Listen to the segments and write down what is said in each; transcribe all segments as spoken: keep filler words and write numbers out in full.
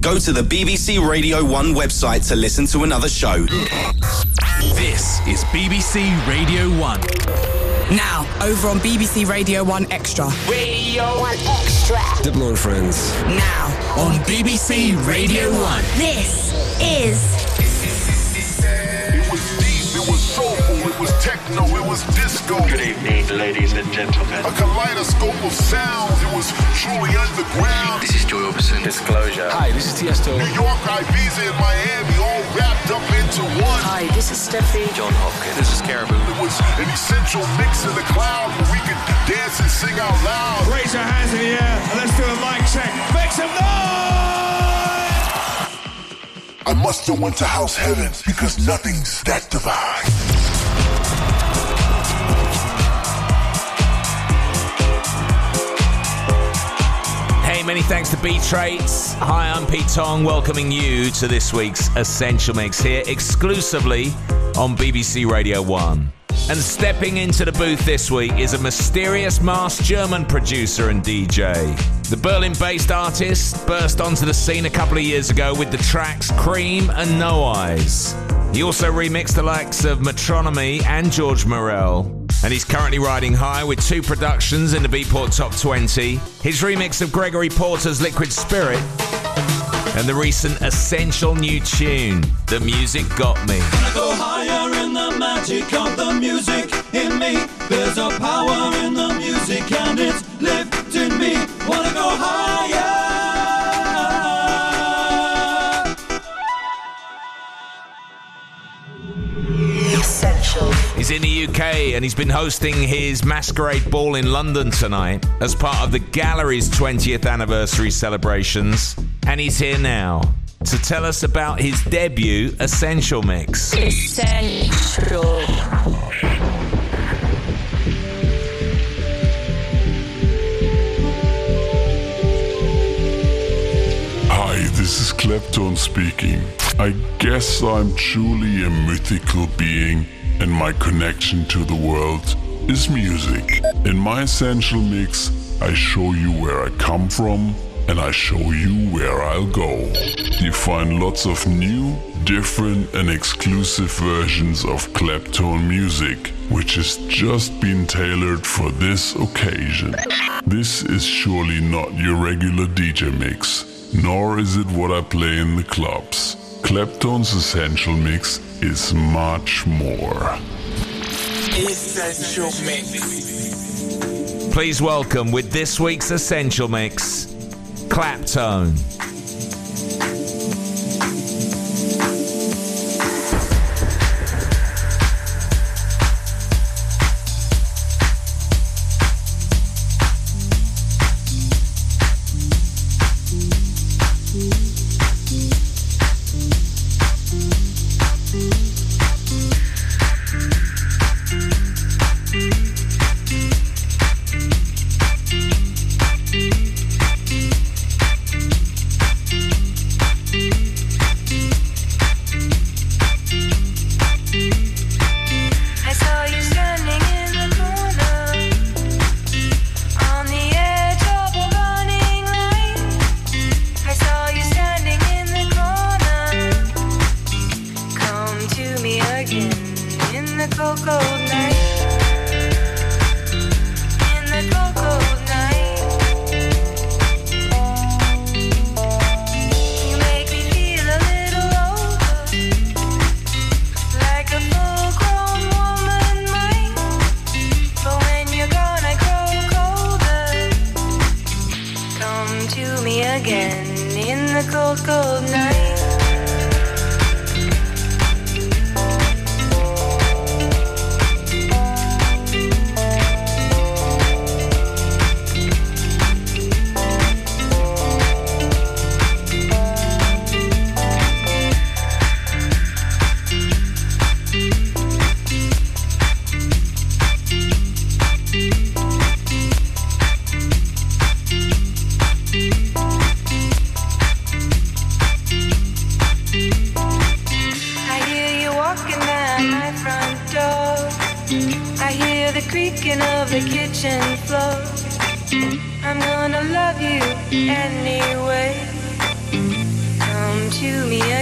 go to the B B C Radio one website to listen to another show. This is B B C Radio one. Now, over on B B C Radio one Extra. Radio one Extra. Diplo and Friends. Now, on B B C Radio one. This is... It was deep, it was soulful, it was techno, it was disco. Good evening, ladies and gentlemen. A kaleidoscope of sounds, it was truly underground. This is Joy Orbison. Disclosure. Hi, this is Tiesto. New York, Ibiza, and Miami all wrapped up into one. Hi, this is Steffi. John Hopkins. This is Caribou. It was an essential mix in the cloud where we could dance and sing out loud. Raise your hands in the air and let's do a mic check. Make some noise! I must have went to house heaven because nothing's that divine. Hey, many thanks to Beat Traits. Hi, I'm Pete Tong, welcoming you to this week's Essential Mix here exclusively on B B C Radio one. And stepping into the booth this week is a mysterious masked German producer and D J. The Berlin-based artist burst onto the scene a couple of years ago with the tracks Cream and No Eyes. He also remixed the likes of Metronomy and George Morel. And he's currently riding high with two productions in the Beatport Top twenty. His remix of Gregory Porter's Liquid Spirit and the recent essential new tune, The Music Got Me. Wanna go higher in the magic of the music in me. There's a power in the music and it's lifting me. Wanna go higher. Essential. He's in the U K and he's been hosting his Masquerade Ball in London tonight as part of the Gallery's twentieth anniversary celebrations. And he's here now to tell us about his debut Essential Mix. Essential. Hi, this is Clapton speaking. I guess I'm truly a mythical being, and my connection to the world is music. In my Essential Mix, I show you where I come from, and I show you where I'll go. You find lots of new, different and exclusive versions of Clapton music, which has just been tailored for this occasion. This is surely not your regular D J mix, nor is it what I play in the clubs. Clapton's Essential Mix is much more. Essential Mix. Please welcome with this week's Essential Mix, Clapton.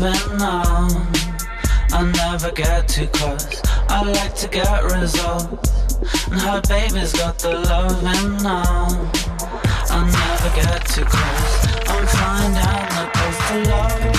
loving now. I never get too close, I like to get results. And her baby's got the loving now. I never get too close, I'm flying down the coast to love.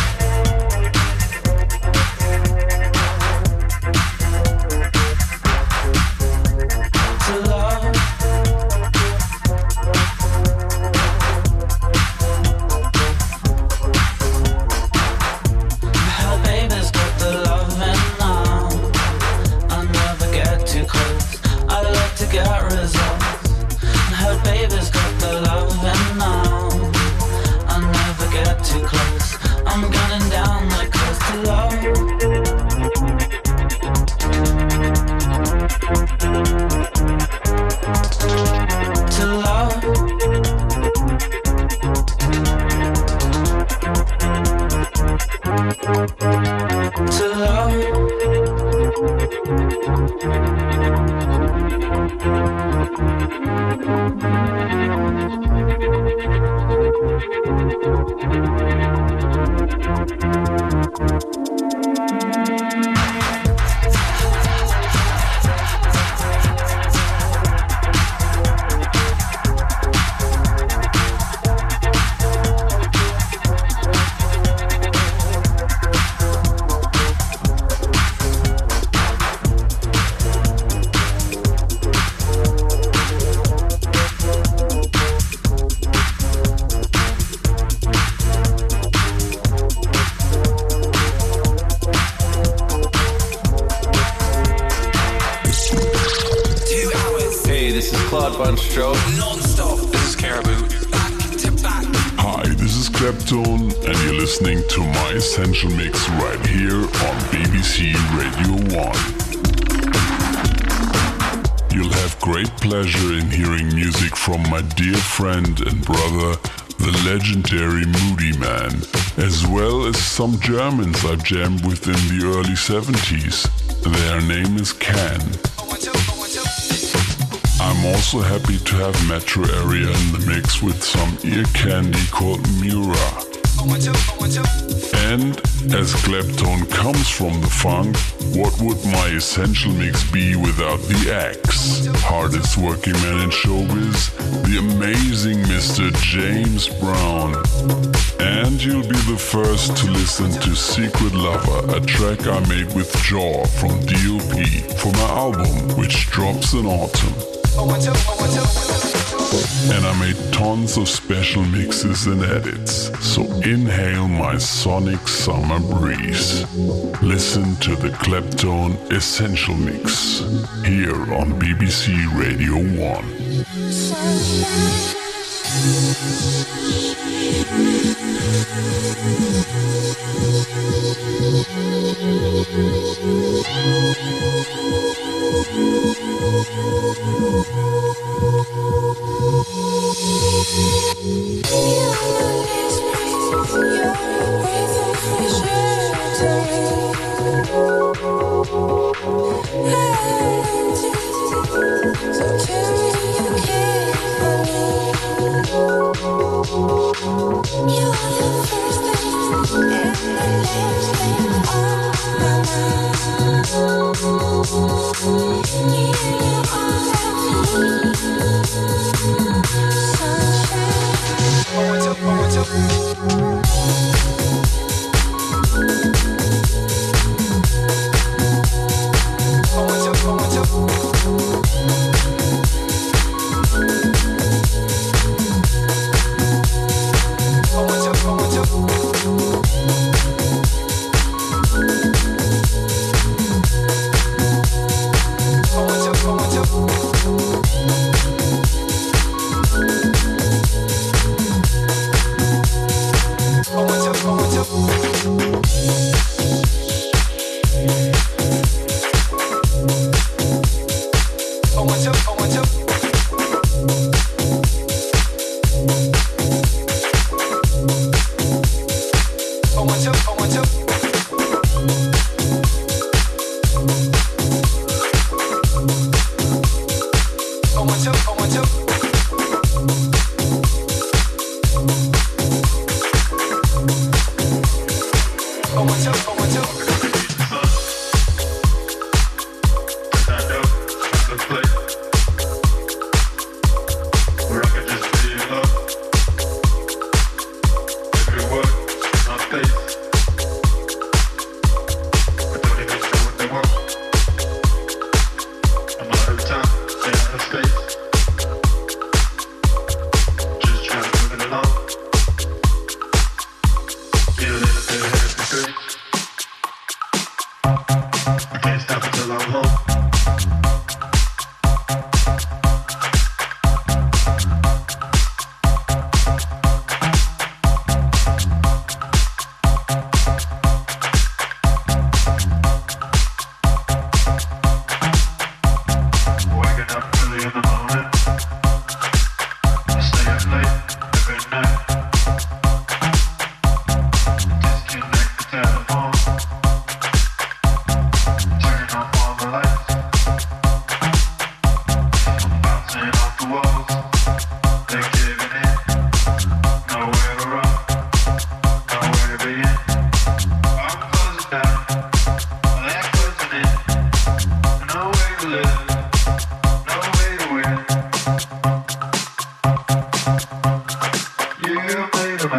Essential Mix right here on B B C Radio one. You'll have great pleasure in hearing music from my dear friend and brother, the legendary Moody Man, as well as some Germans I jammed with in the early seventies. Their name is Can. I'm also happy to have Metro Area in the mix with some ear candy called Mura. And as Clapton comes from the funk, what would my essential mix be without the Axe? Hardest working man in showbiz, the amazing Mister James Brown. And you'll be the first to listen to Secret Lover, a track I made with Jaw from D O P for my album, which drops in autumn. And I made tons of special mixes and edits, so inhale my sonic summer breeze. Listen to the Clapton Essential Mix, here on B B C Radio one.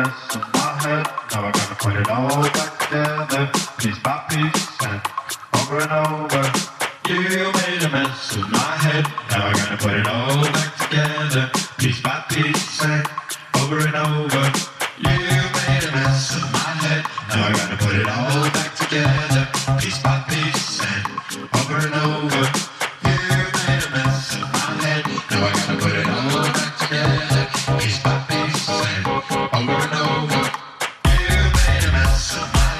mess in my head. Now I gotta put it all back together, piece by piece and over and over. You made a mess of my head. Now I gotta put it all back together, piece by piece and over and over. You made a mess of my head. Now I gotta put it all back together, piece by piece and over and over. You made a mess of my head. Now I gotta put it all back together, piece by piece and over and over. You made a mess of my head.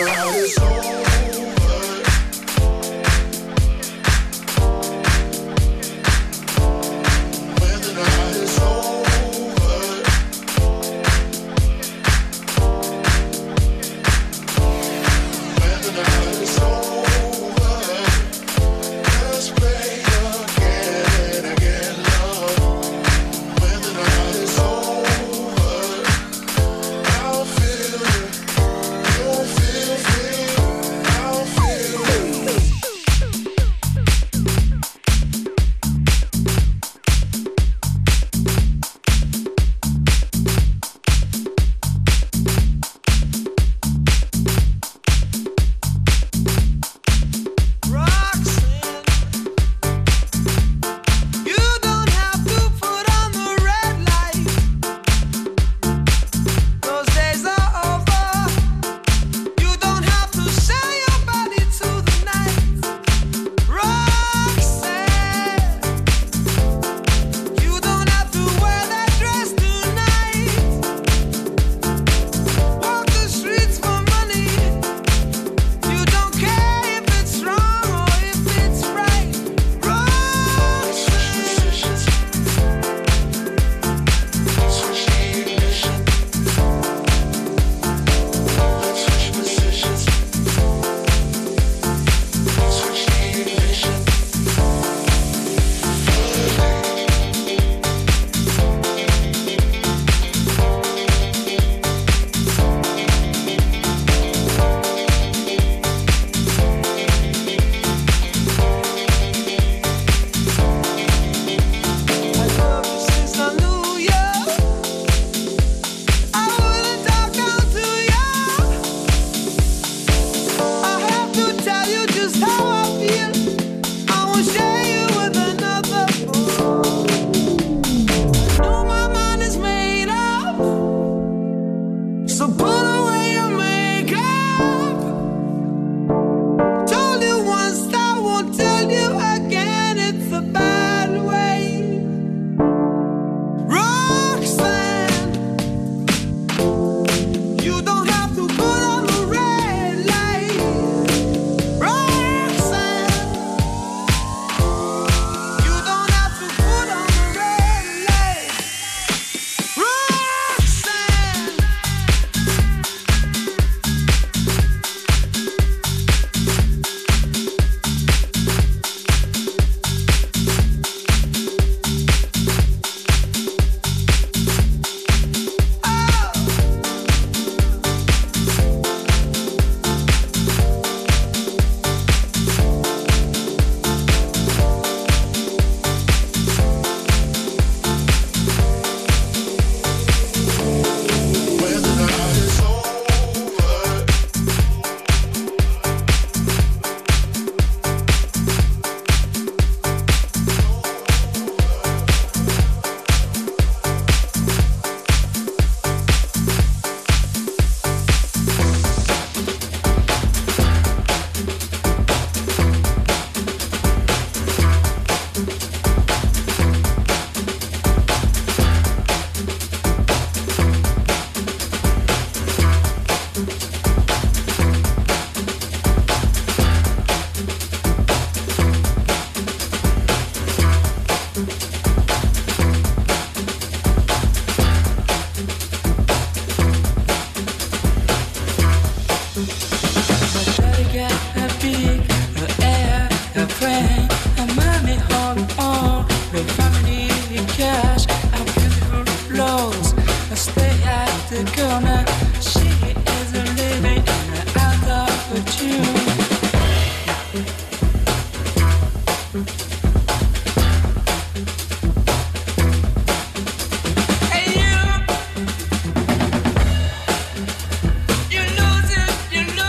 You lose it, you lose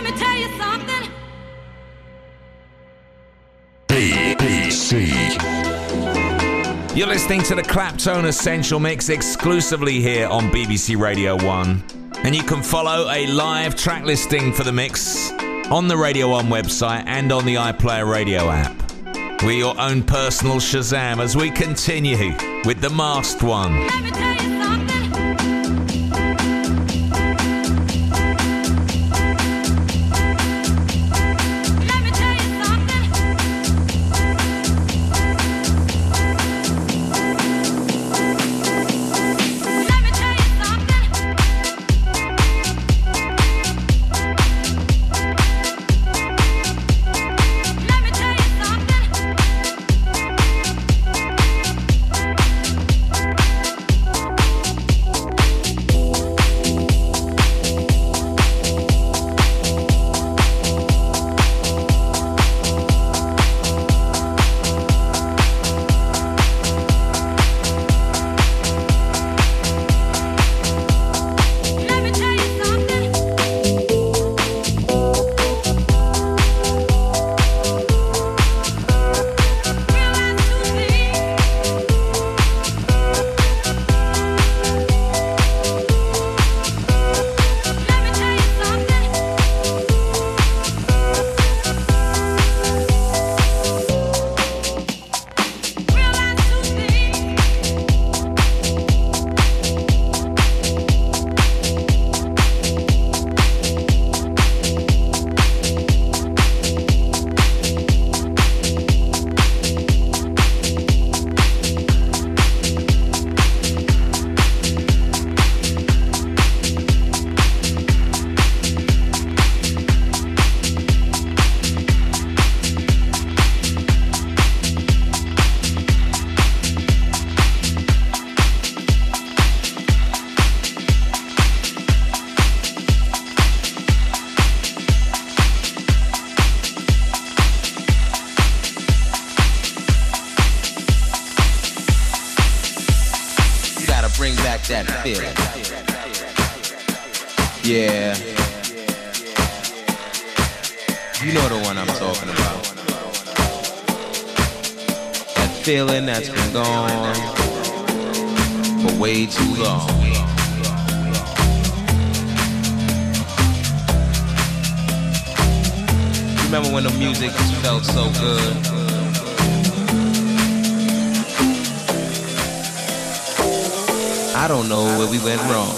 me tell you something. B B C. You're listening to the Claptone Essential Mix exclusively here on B B C Radio one. And you can follow a live track listing for the mix on the Radio one website and on the iPlayer Radio app. We're your own personal Shazam as we continue with the Masked One. Let me tell you something. That feeling. Yeah. You know the one I'm talking about. That feeling that's been gone for way too long. Remember when the music felt so good? I don't know where we went wrong.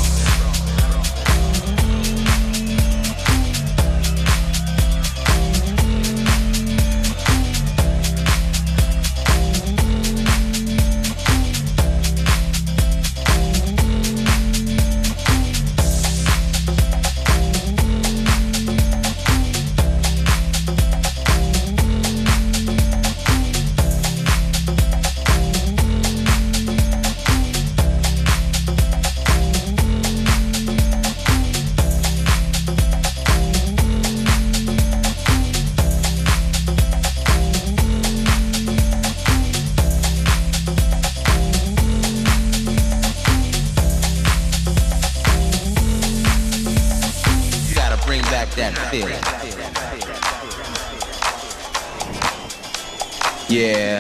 Yeah.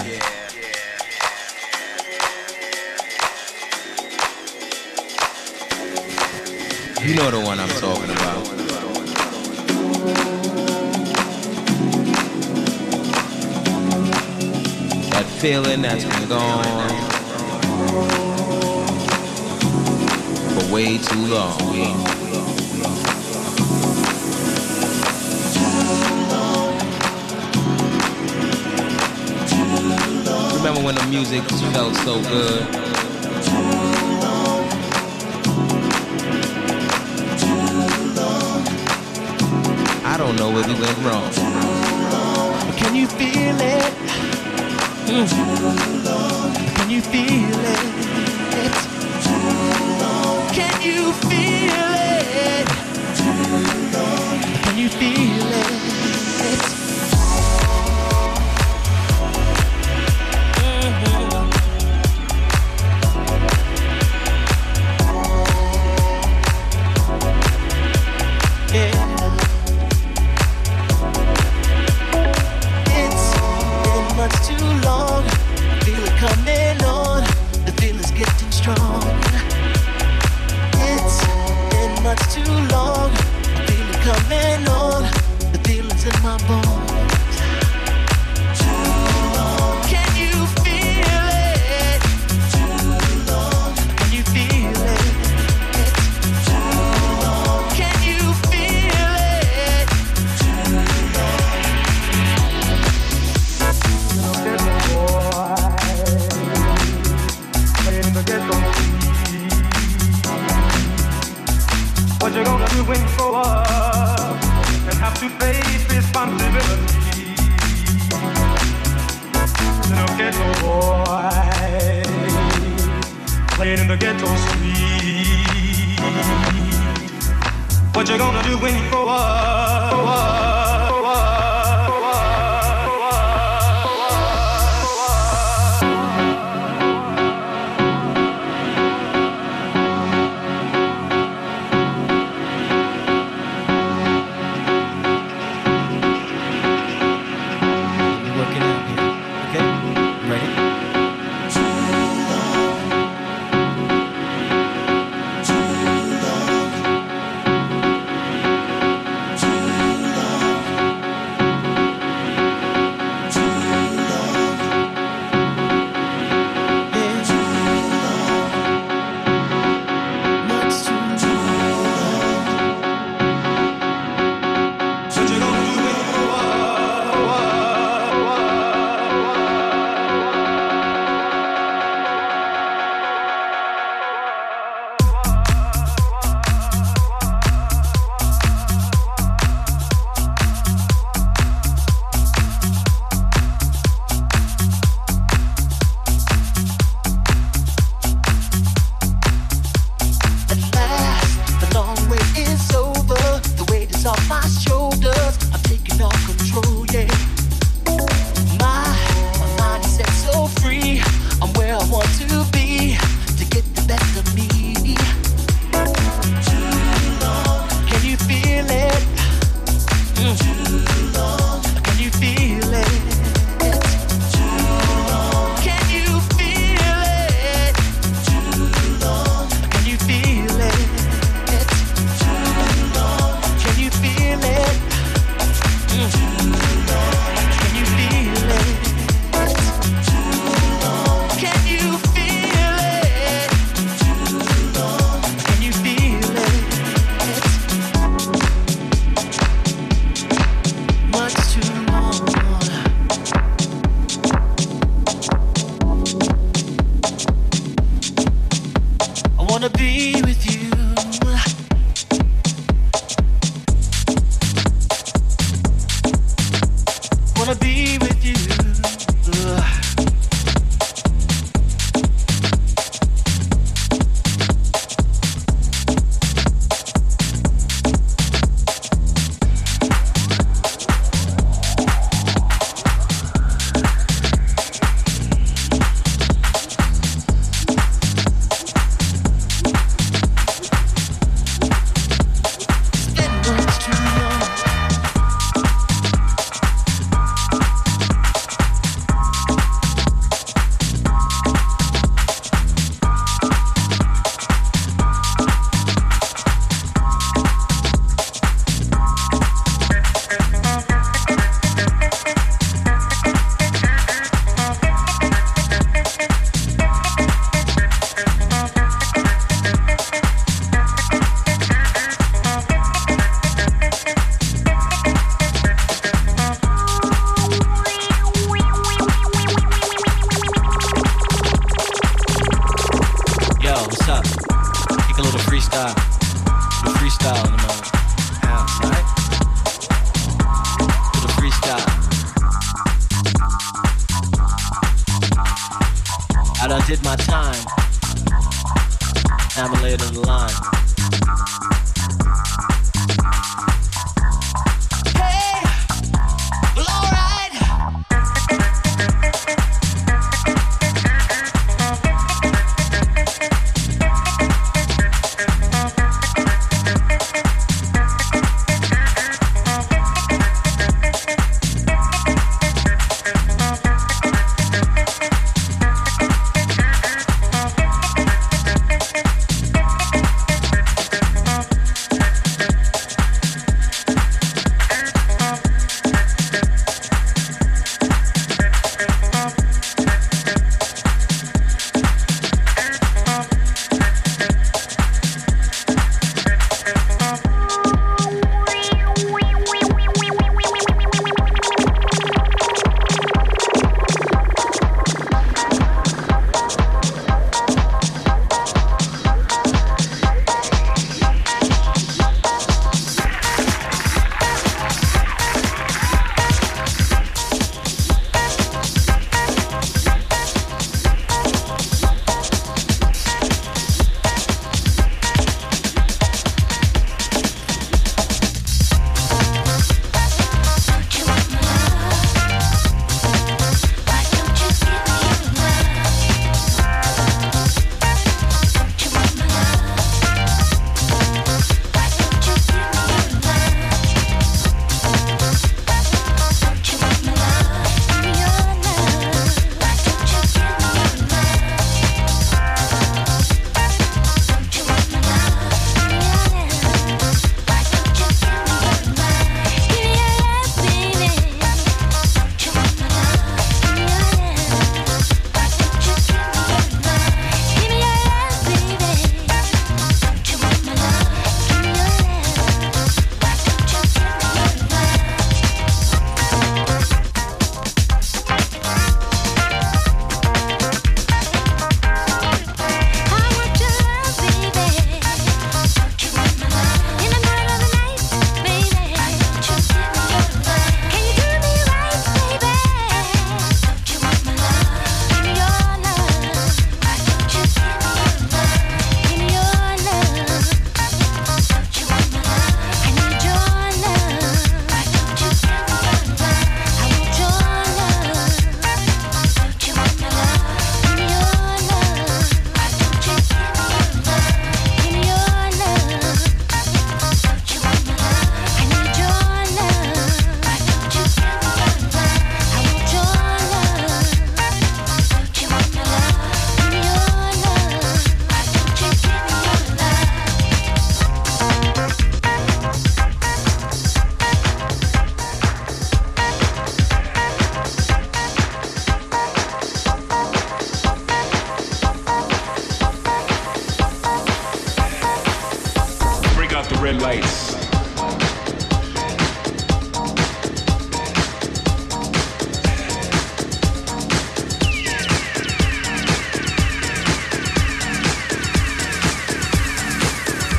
You know the one I'm talking about. That feeling that's been gone for way too long. Remember when the music felt so good? I don't know where we went wrong. Can you feel it? Mm. Can you feel it? Can you feel it? Can you feel it? What you gonna do when you grow up? Grow up, grow up, grow up, grow We're working out here. Okay? Ready?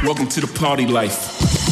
Welcome to the party life.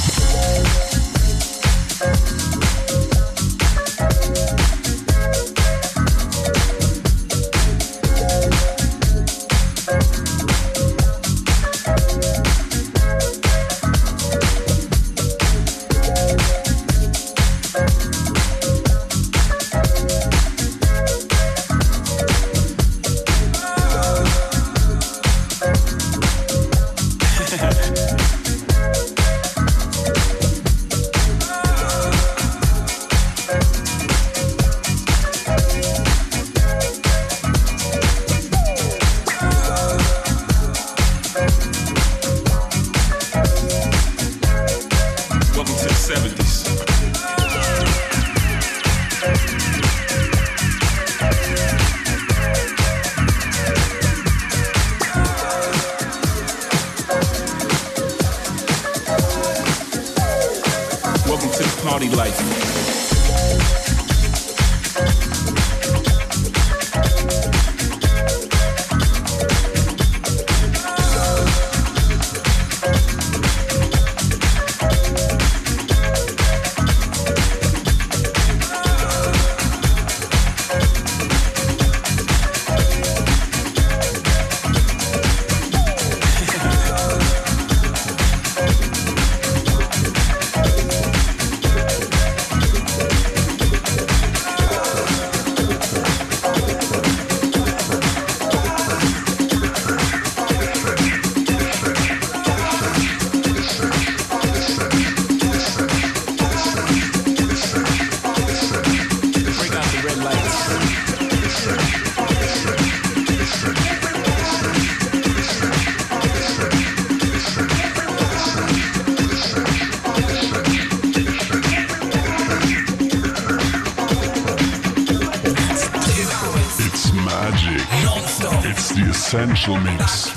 Essential Mix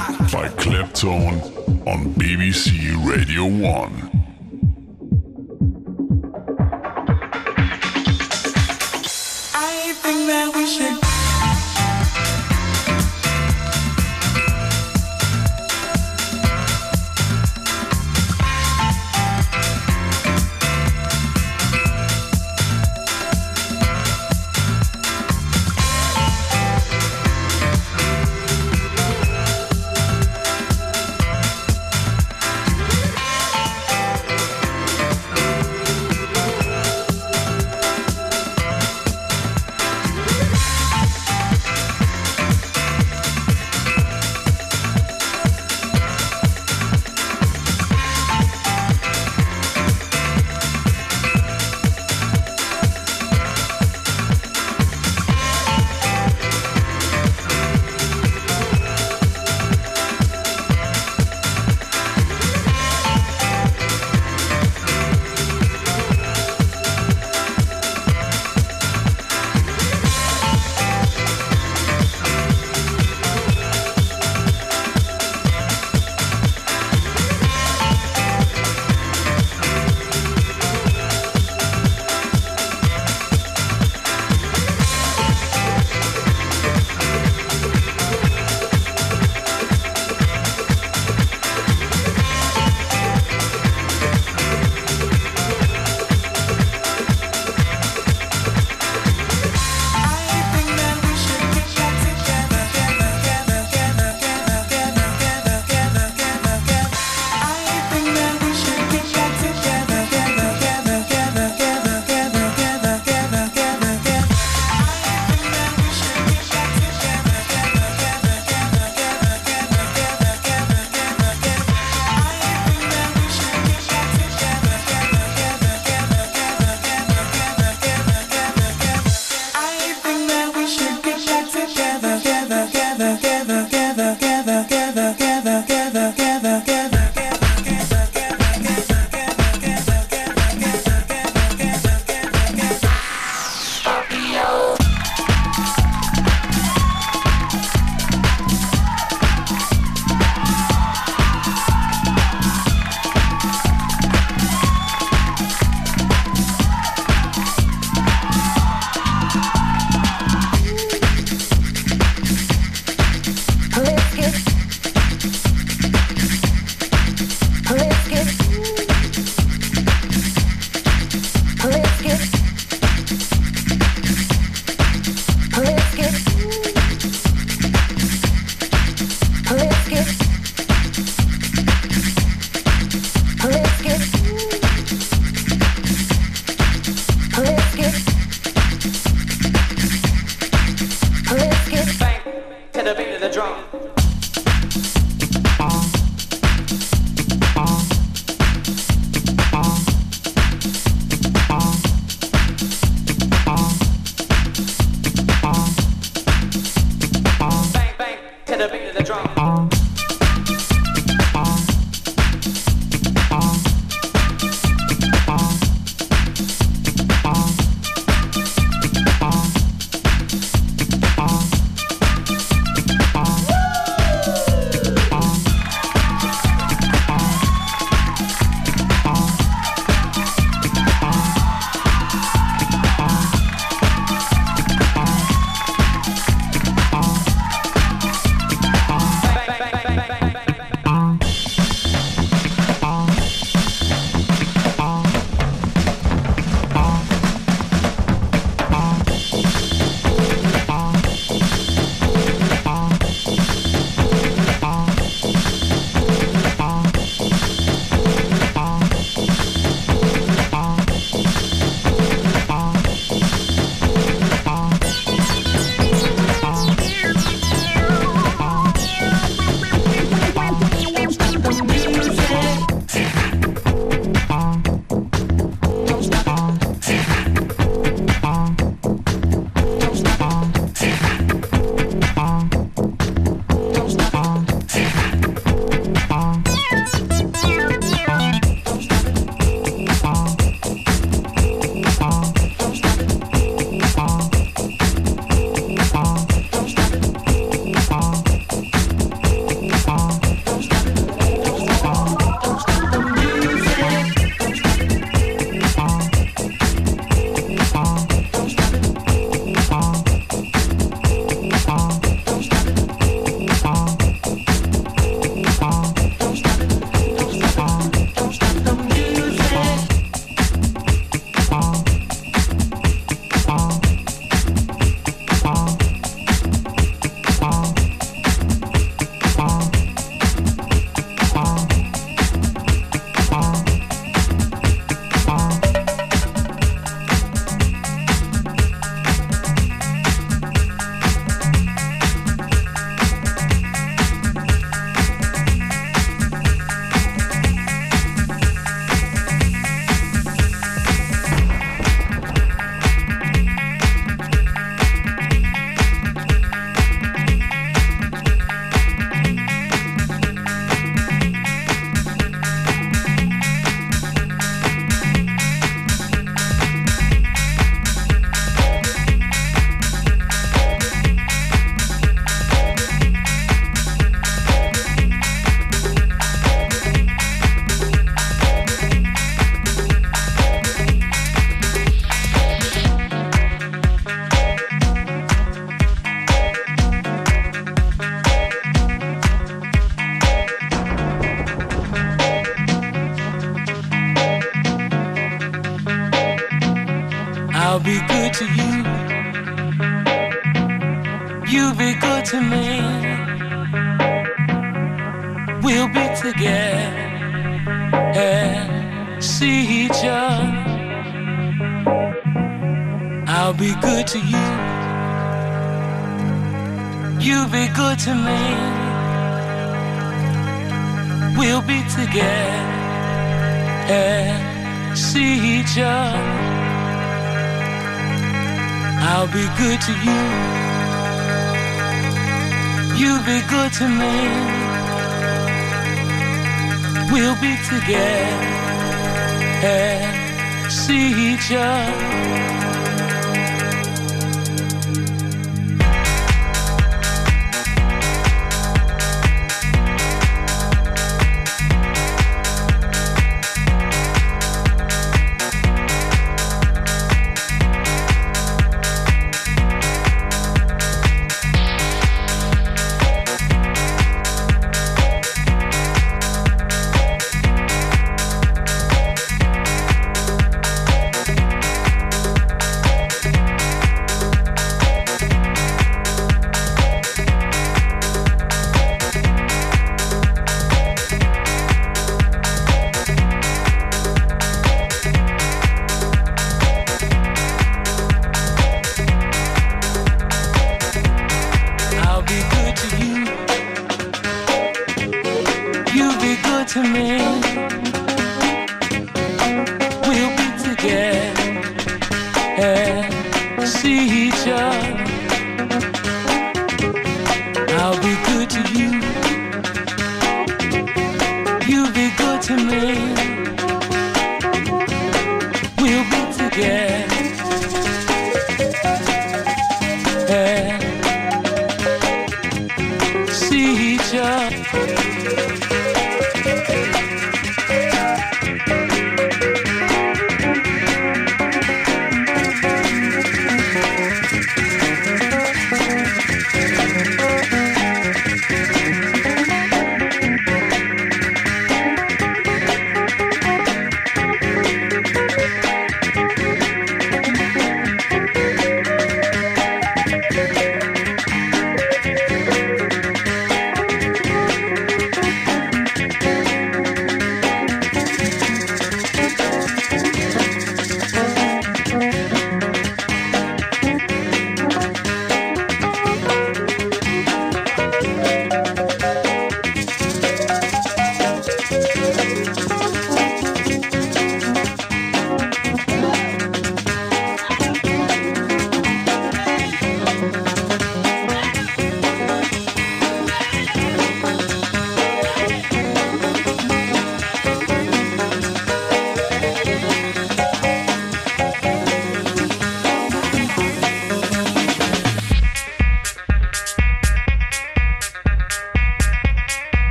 by Clapton on B B C Radio one. I think that we should drum. Bang, bang, to the beat of the drum. I'll be good to you. You be good to me. We'll be together and see each other. I'll be good to you. You be good to me. We'll be together and see each other. I'll be good to you. You be good to me. We'll be together and see each other. to me. We'll be together and see each other. I'll be good to you. You be good to me. We'll be together and see each other.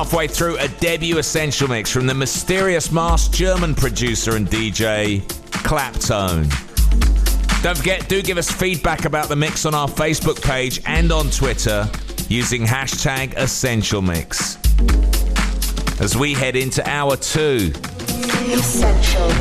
halfway through a debut Essential Mix from the mysterious masked German producer and D J, Claptone. Don't forget, do give us feedback about the mix on our Facebook page and on Twitter using hashtag Essential Mix. As we head into hour two. Essential.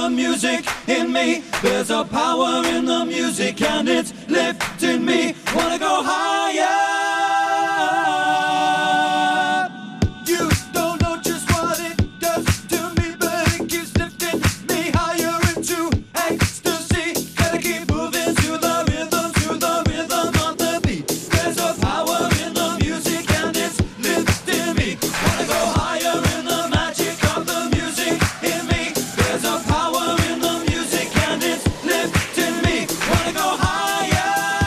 the music in me. There's a power in the music and it's lifting me. Wanna go higher. You don't know just what it does to me, but it keeps lifting me higher into ecstasy. Gotta keep moving to the rhythm, to the rhythm of the beat. There's a power in the music and it's lifting me. Wanna go higher in the magic of the music in me. There's a power in the music and it's lifting me. Wanna go higher.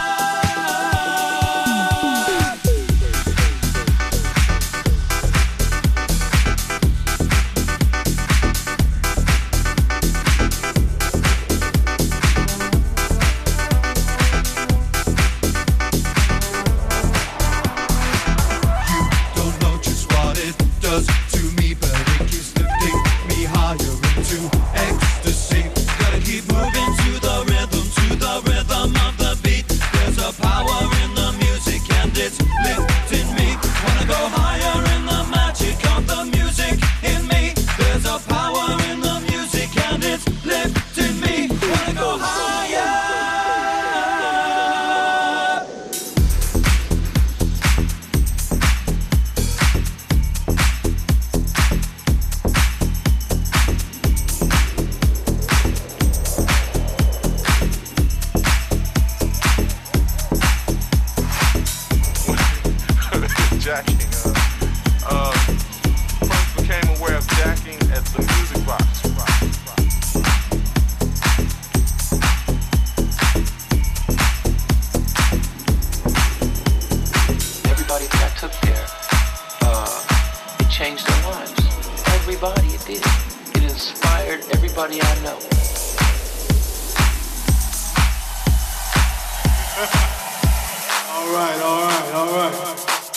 Don't know just what it does to me, but it keeps lifting me higher into ecstasy. Gotta keep moving to the rhythm, to the rhythm of the beat. There's a power in the music and it's lifting me. Wanna go higher in the magic of the music in me. There's a power in the music and it's lifting me. Wanna go higher. Jacking. Uh, uh, first became aware of jacking at the music box. Everybody that I took there, uh, it changed their lives. Everybody, it did. It inspired everybody I know. All right, all right, all right.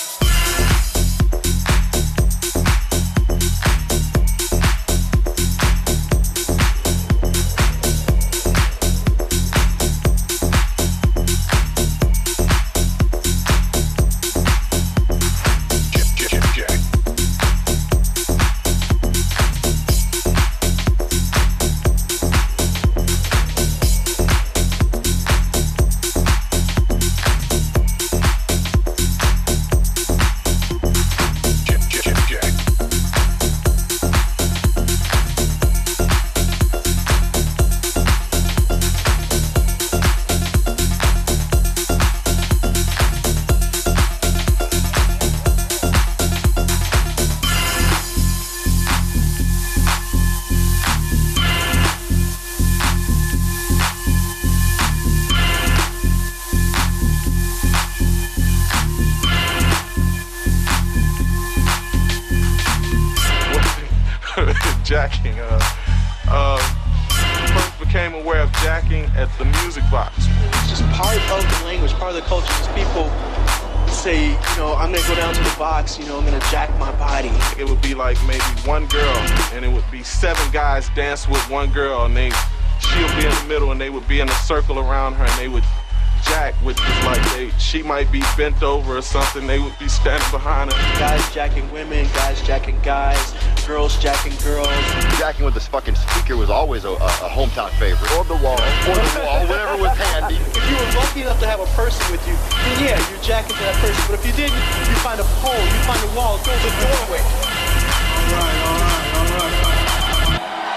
Jacking. Uh, uh, first became aware of jacking at the music box. It's just part of the language, part of the culture. Just people say, you know, I'm gonna go down to the box, you know, I'm gonna jack my body. It would be like maybe one girl, and it would be seven guys dance with one girl, and they, she'll be in the middle, and they would be in a circle around her, and they would jack, which is like they, she might be bent over or something. They would be standing behind her. Guys jacking women, guys jacking guys, girls jacking girls. Jacking with this fucking speaker was always a, a, a hometown favorite. Or the wall, or the wall, whatever was handy. If you were lucky enough to have a person with you, then yeah, you're jacking to that person. But if you didn't, you find a pole, you find a wall, go to the doorway. All right, all right,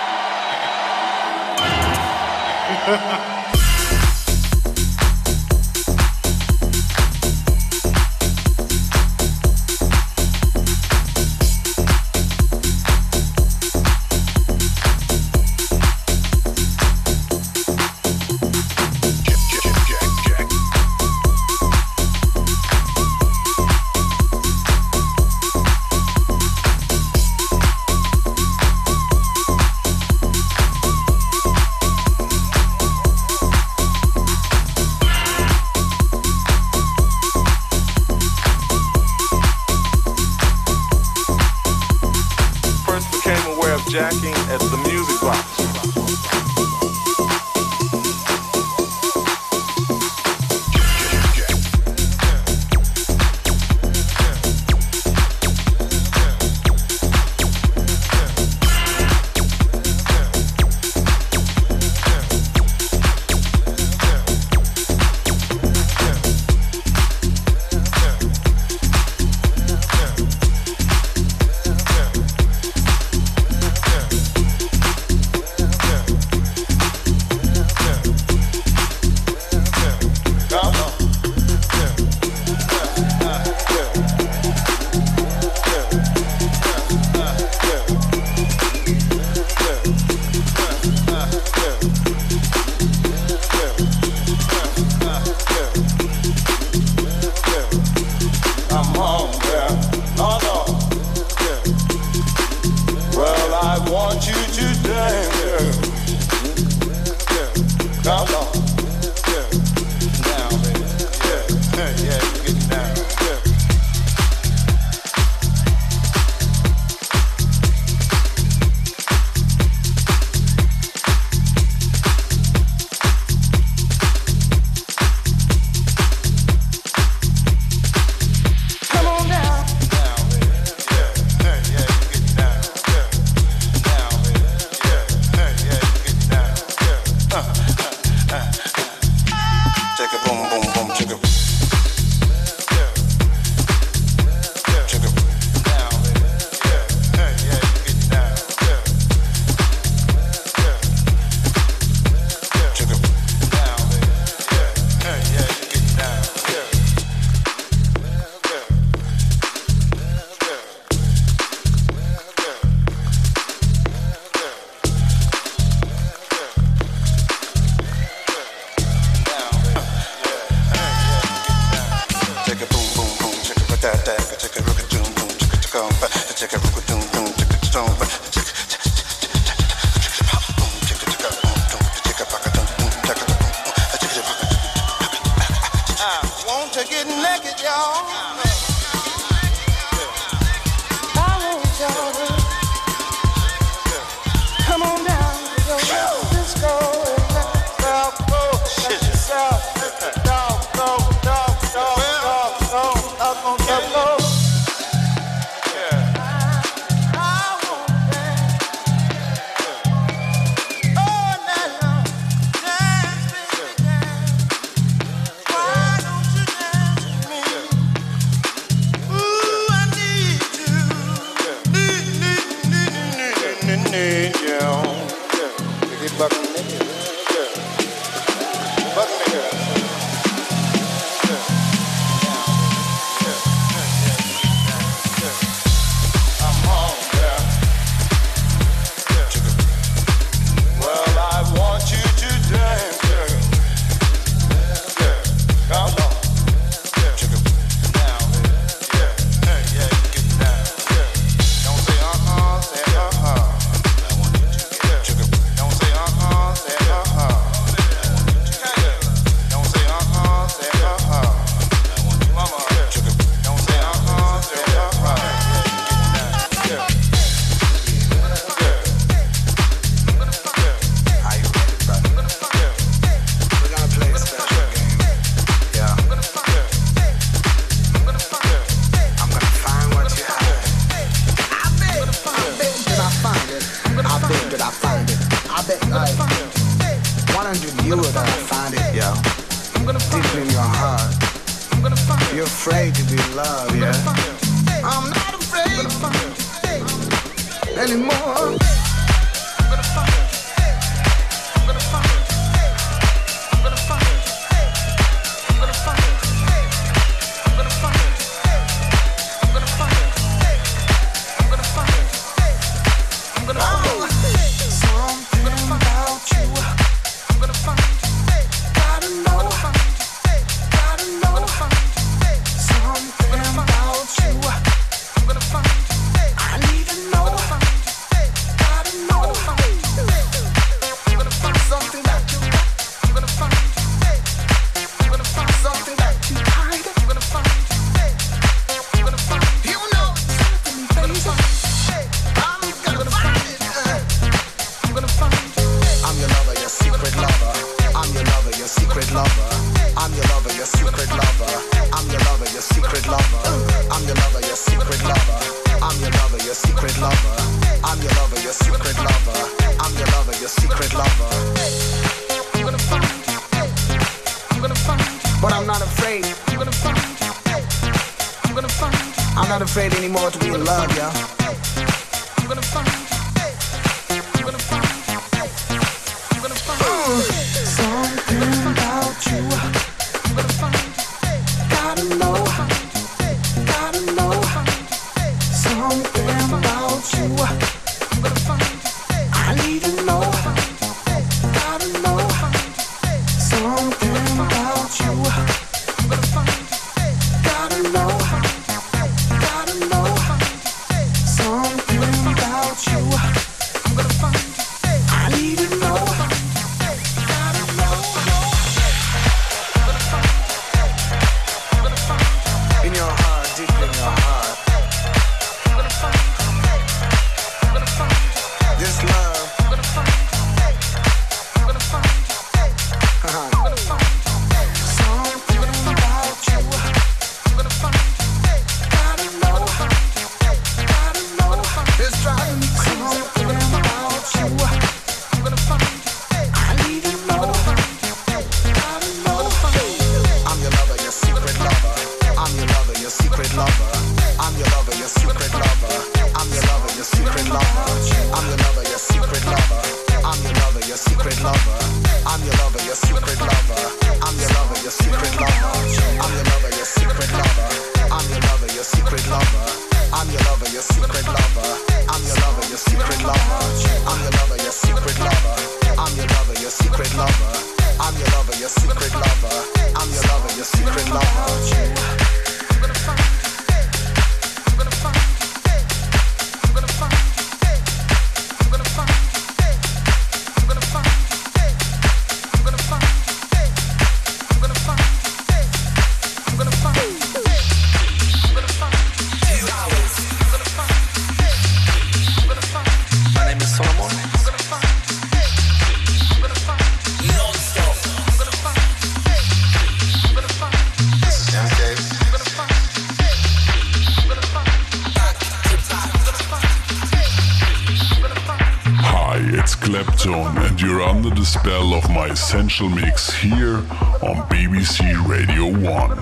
all right. Jacking at the music box. home, yeah. No, no. Yeah. Well, I want you to dance, yeah. Yeah. Come on. Yeah. Down, baby. Yeah. Yeah, yeah, you get down. Yeah. Something about you. Gotta know. Clapton, and you're under the spell of my Essential Mix here on B B C Radio one.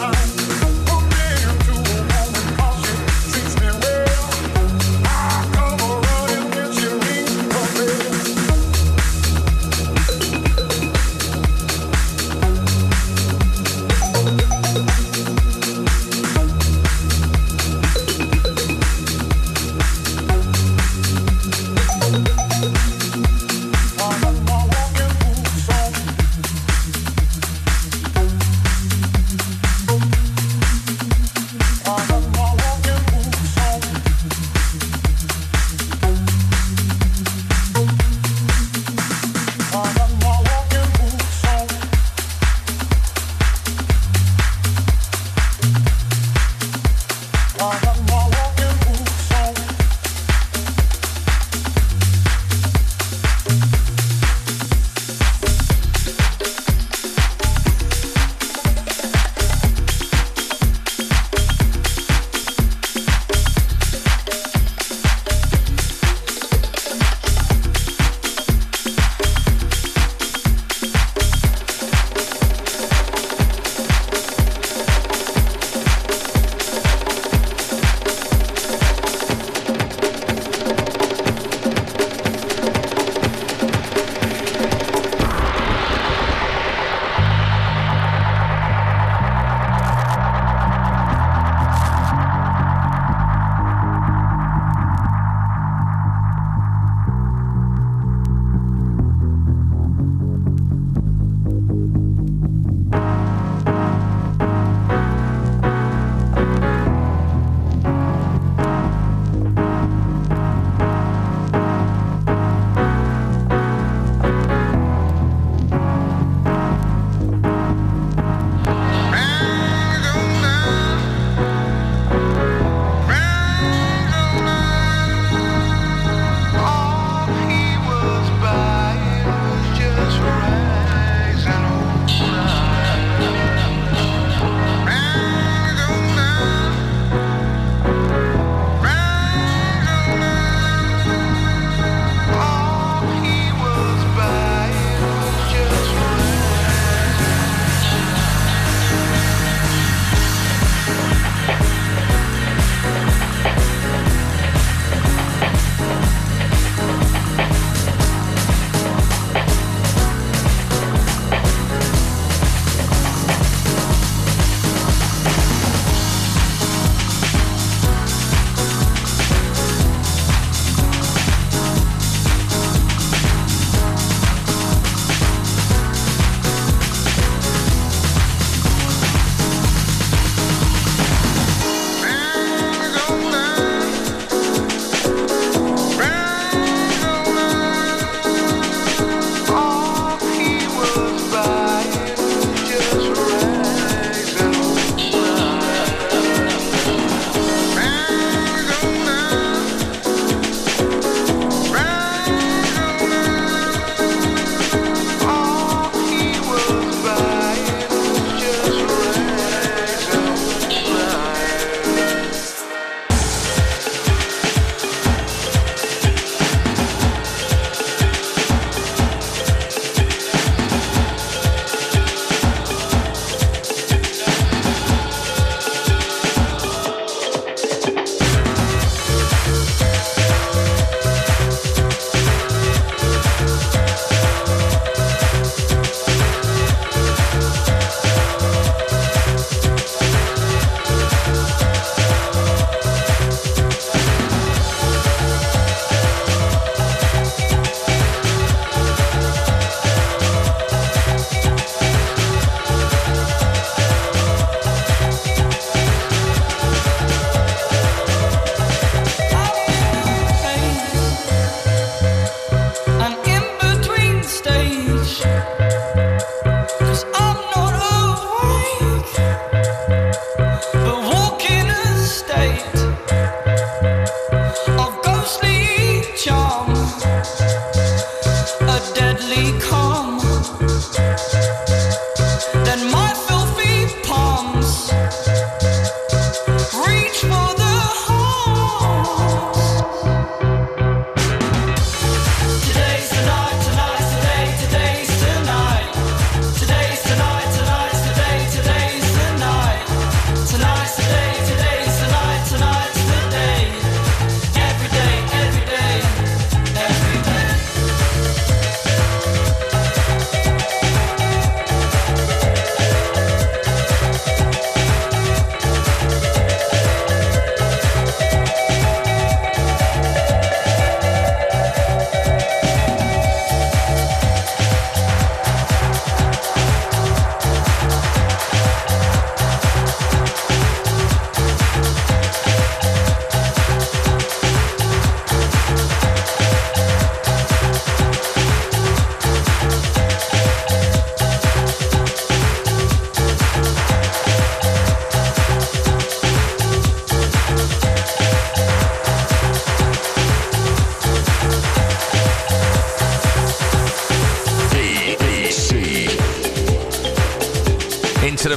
Come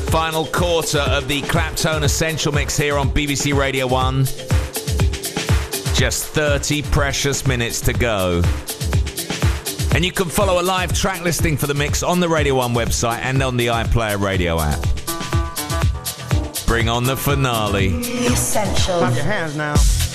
Final quarter of the Claptone Essential Mix here on B B C Radio one. Just thirty precious minutes to go. And you can follow a live track listing for the mix on the Radio one website and on the iPlayer Radio app. Bring on the finale. Essential. Clap your hands now.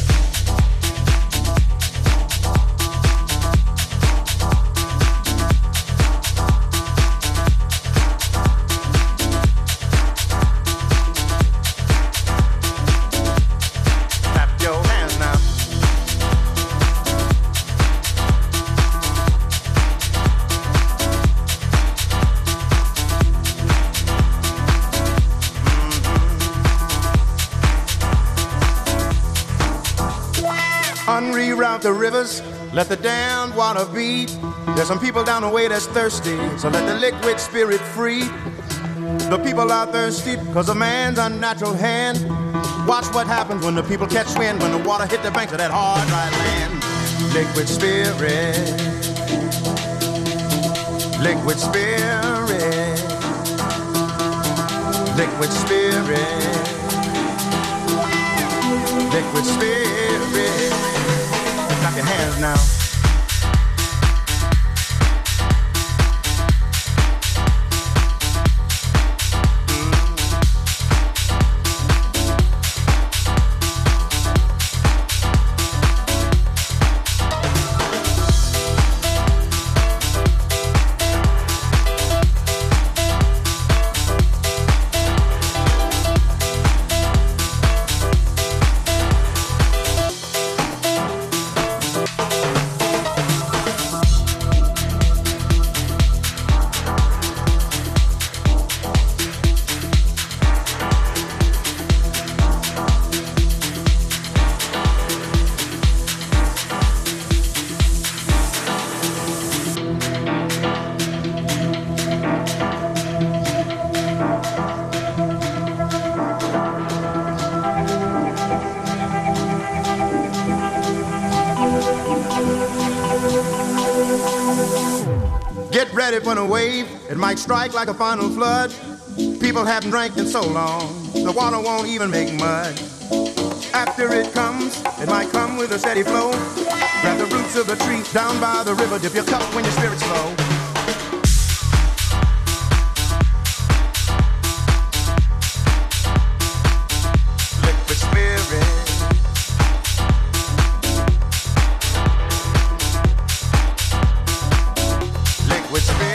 Unreroute the rivers, let the damned water beat. There's some people down the way that's thirsty, so let the liquid spirit free. The people are thirsty because of man's unnatural hand. Watch what happens when the people catch wind, when the water hit the banks of that hard, dry land. Liquid spirit, liquid spirit, liquid spirit, liquid spirit. Clap your hands now. When a wave, it might strike like a final flood. People haven't drank in so long, the water won't even make mud. After it comes, it might come with a steady flow. Grab the roots of the tree down by the river, dip your cup when your spirit's low. Liquid spirit, liquid spirit.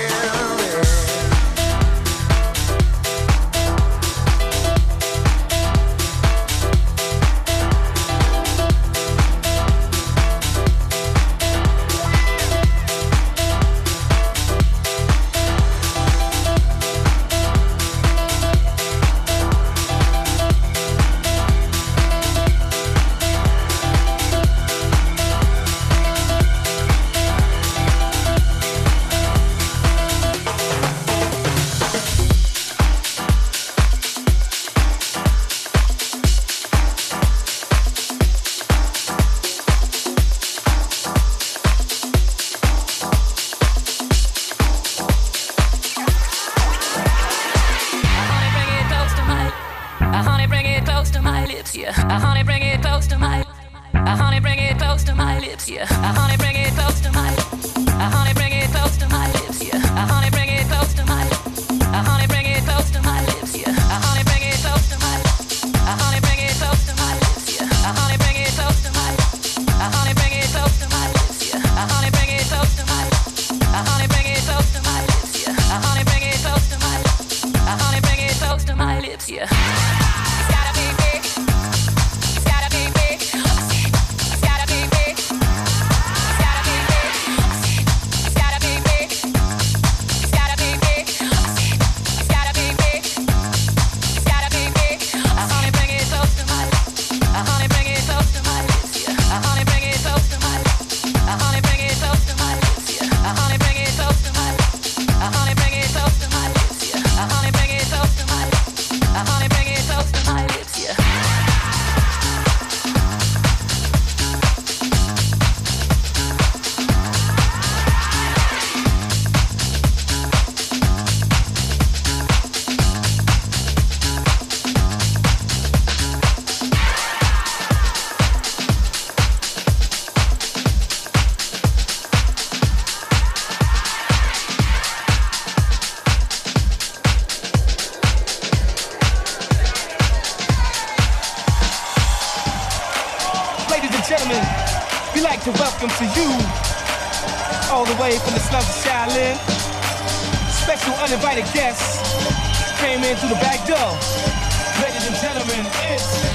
to welcome to you, all the way from the slums of Shaolin. Special uninvited guests came in through the back door. Ladies and gentlemen, it's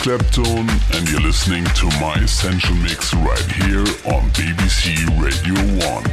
Clapton, and you're listening to my Essential Mix right here on B B C Radio one.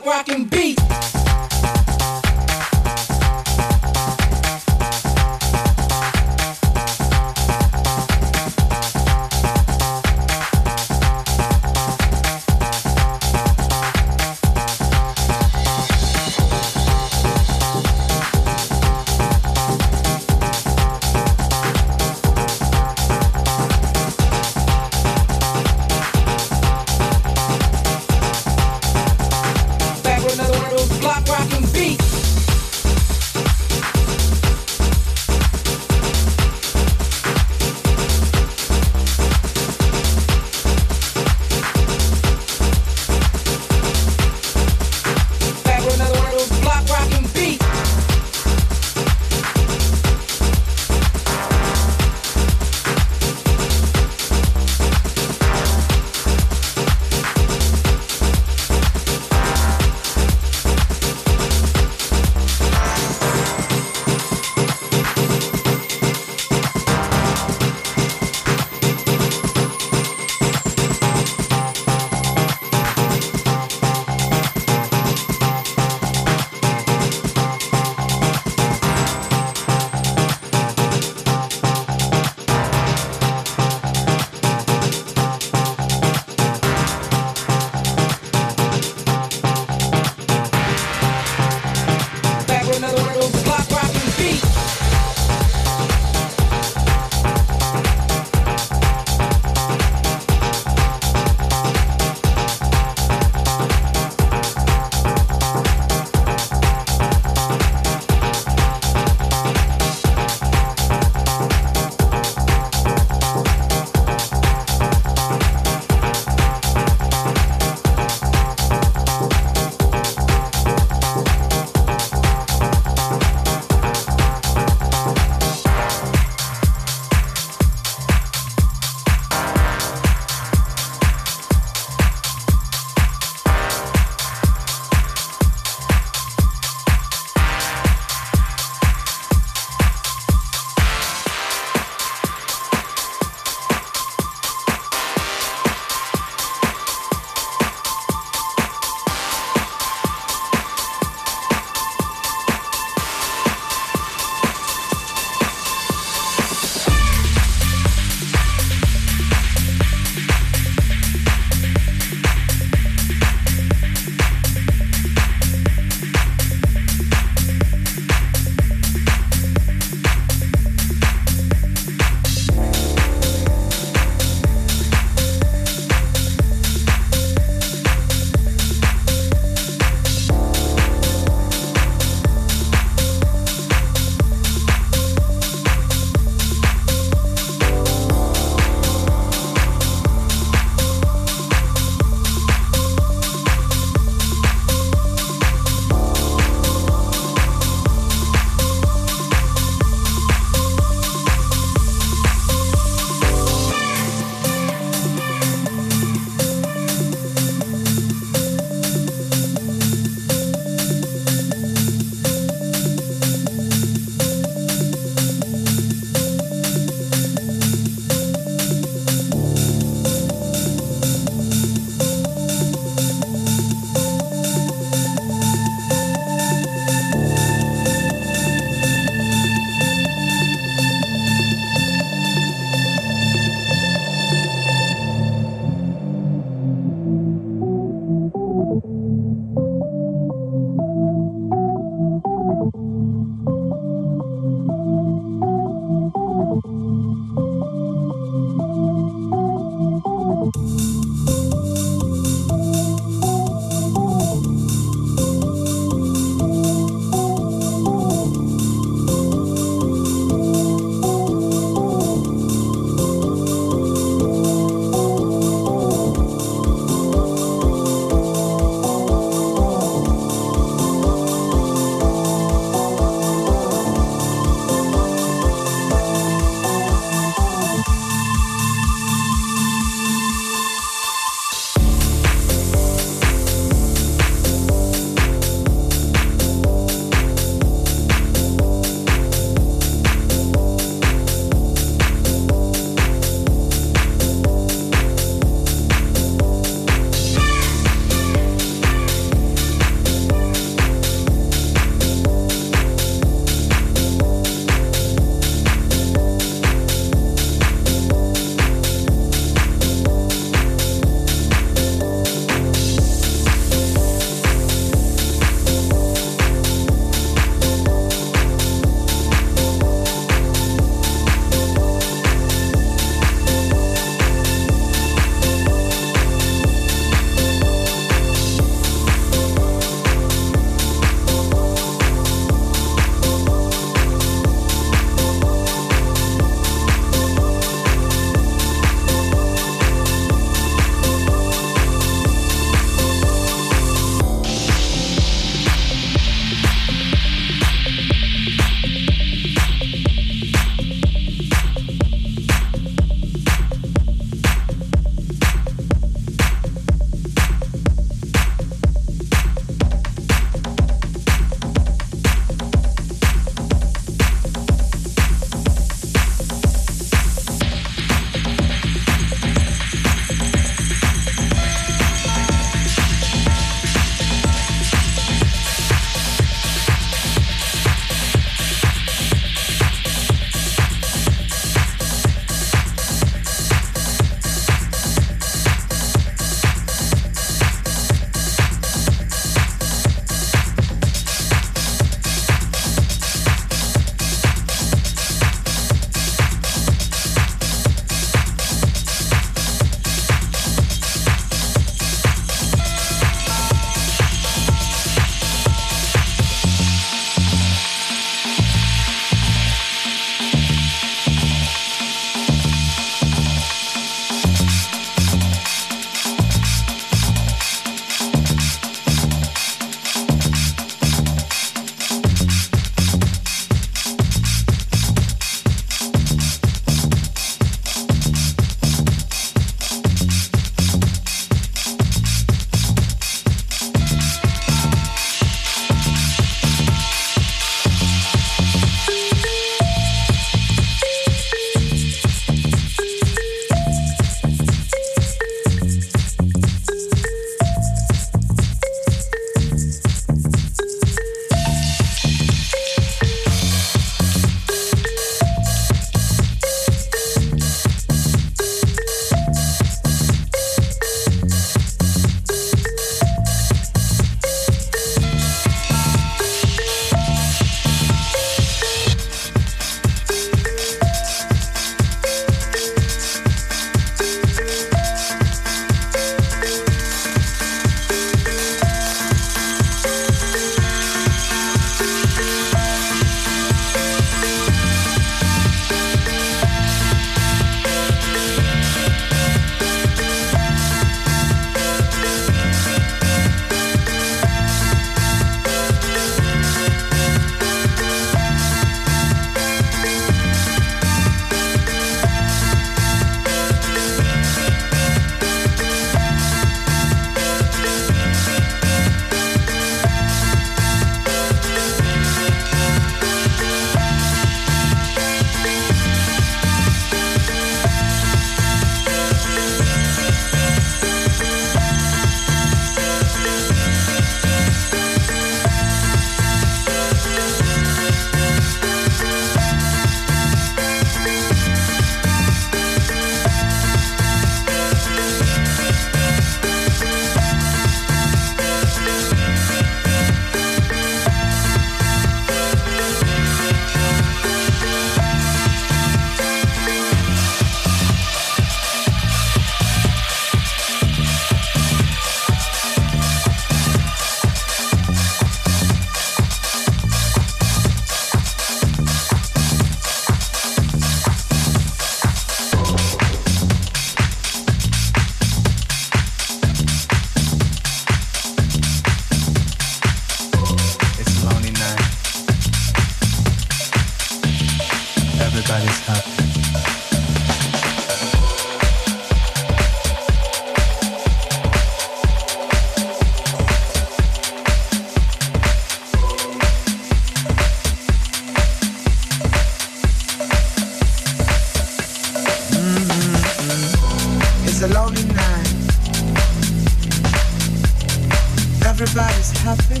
Everybody's happy,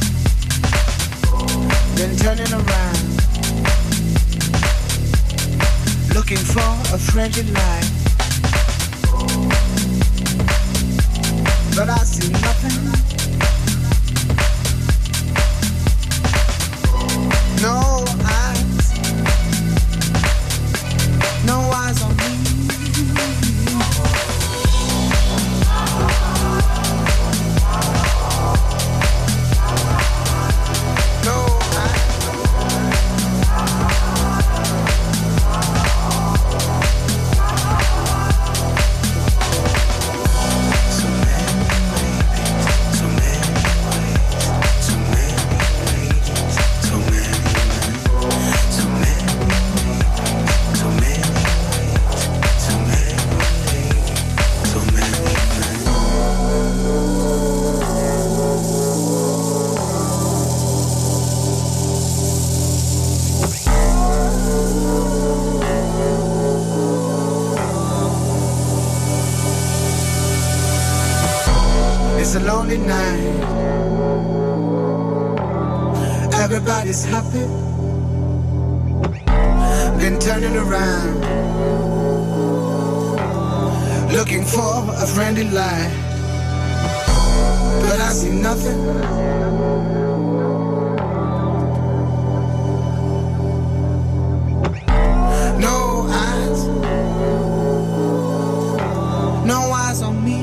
then turning around, looking for a friendly light. But I see nothing. No eyes, no eyes on me. It's a lonely night. Everybody's happy, then turning around, looking for a friendly light. But I see nothing. No eyes, no eyes on me.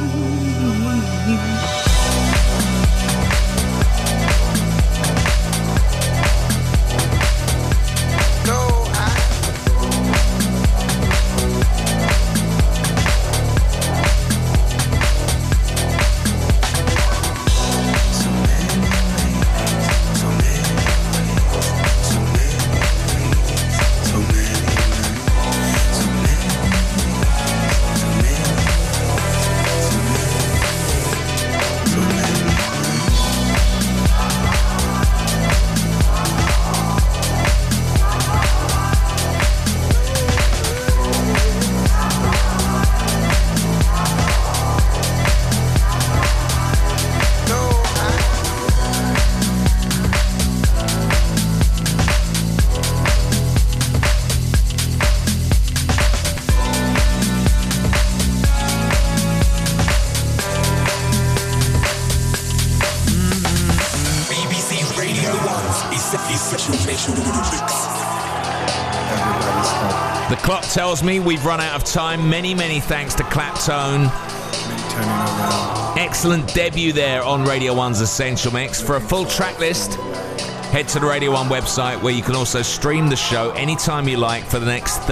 The clock tells me we've run out of time. Many, many thanks to Claptone. Excellent debut there on Radio one's Essential Mix. For a full track list, head to the Radio one website, where you can also stream the show anytime you like for the next